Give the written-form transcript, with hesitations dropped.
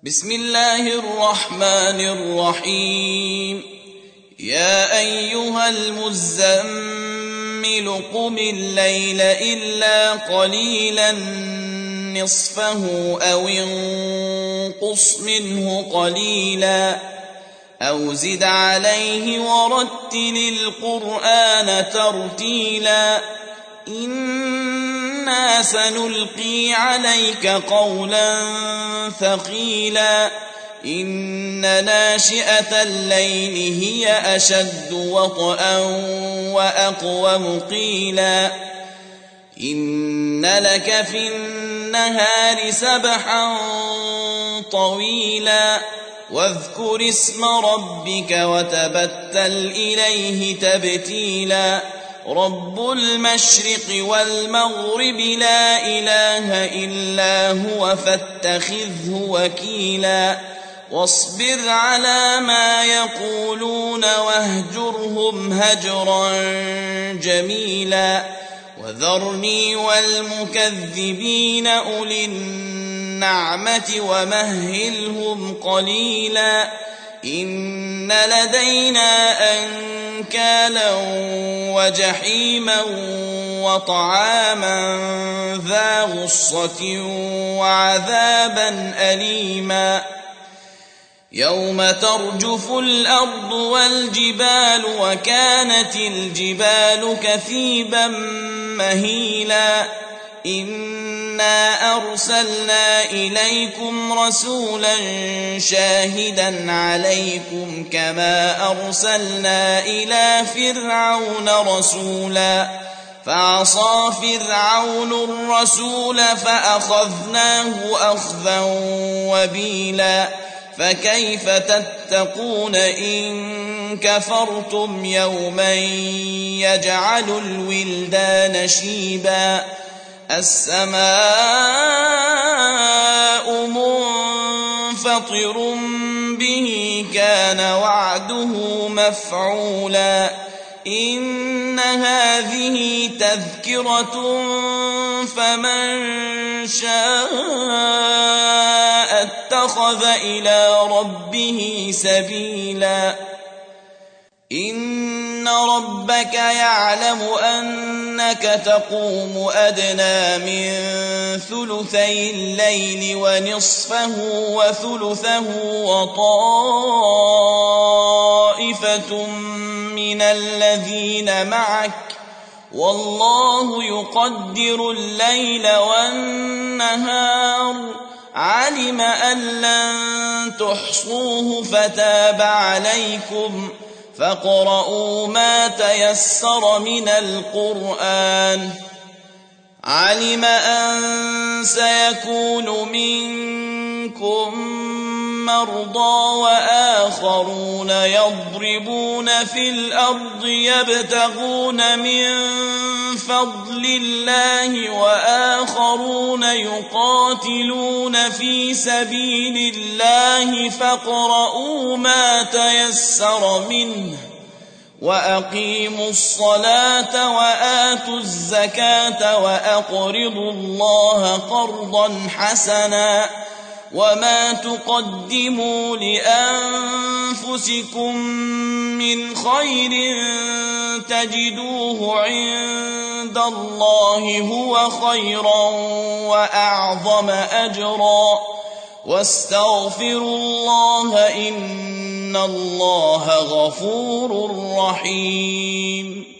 بسم الله الرحمن الرحيم. يا أيها المزمل قم الليل إلا قليلا نصفه أو انقص منه قليلا أو زد عليه ورتل القرآن ترتيلا إنا سنلقي عليك قولا ثقيلا إن ناشئة الليل هي أشد وطئا وأقوم قيلا إن لك في النهار سبحا طويلا واذكر اسم ربك وتبتل إليه تبتيلا رب المشرق والمغرب لا إله إلا هو فاتخذه وكيلا واصبر على ما يقولون واهجرهم هجرا جميلا وذرني والمكذبين أولي النعمة ومهلهم قليلا إن لدينا أنكالا وجحيما وطعاما ذا غصة وعذابا أليما يوم ترجف الأرض والجبال وكانت الجبال كثيبا مهيلا إنا أرسلنا إليكم رسولا شاهدا عليكم كما أرسلنا إلى فرعون رسولا فعصى فرعون الرسول فأخذناه أخذا وبيلا فكيف تتقون إن كفرتم يوما يجعل الولدان شيبا السماء منفطر به كان وعده مفعولا إن هذه تذكرة فمن شاء اتخذ إلى ربه سبيلا إن ربك يعلم أنك تقوم أدنى من ثلثي الليل ونصفه وثلثه وطائفة من الذين معك والله يقدر الليل والنهار علم أن لن تحصوه فتاب عليكم فاقرؤوا ما تيسر من القرآن علم أن سيكون منكم مرضى وآخرون يضربون في الأرض يبتغون من فضل الله وآخرون يقاتلون في سبيل الله فاقرؤوا ما تيسر منه وأقيموا الصلاة وآتوا الزكاة وأقرضوا الله قرضا حسنا وما تقدموا لأنفسكم من خير تجدوه عند الله هو خيرا وأعظم أجرا واستغفروا الله إن الله غفور رحيم.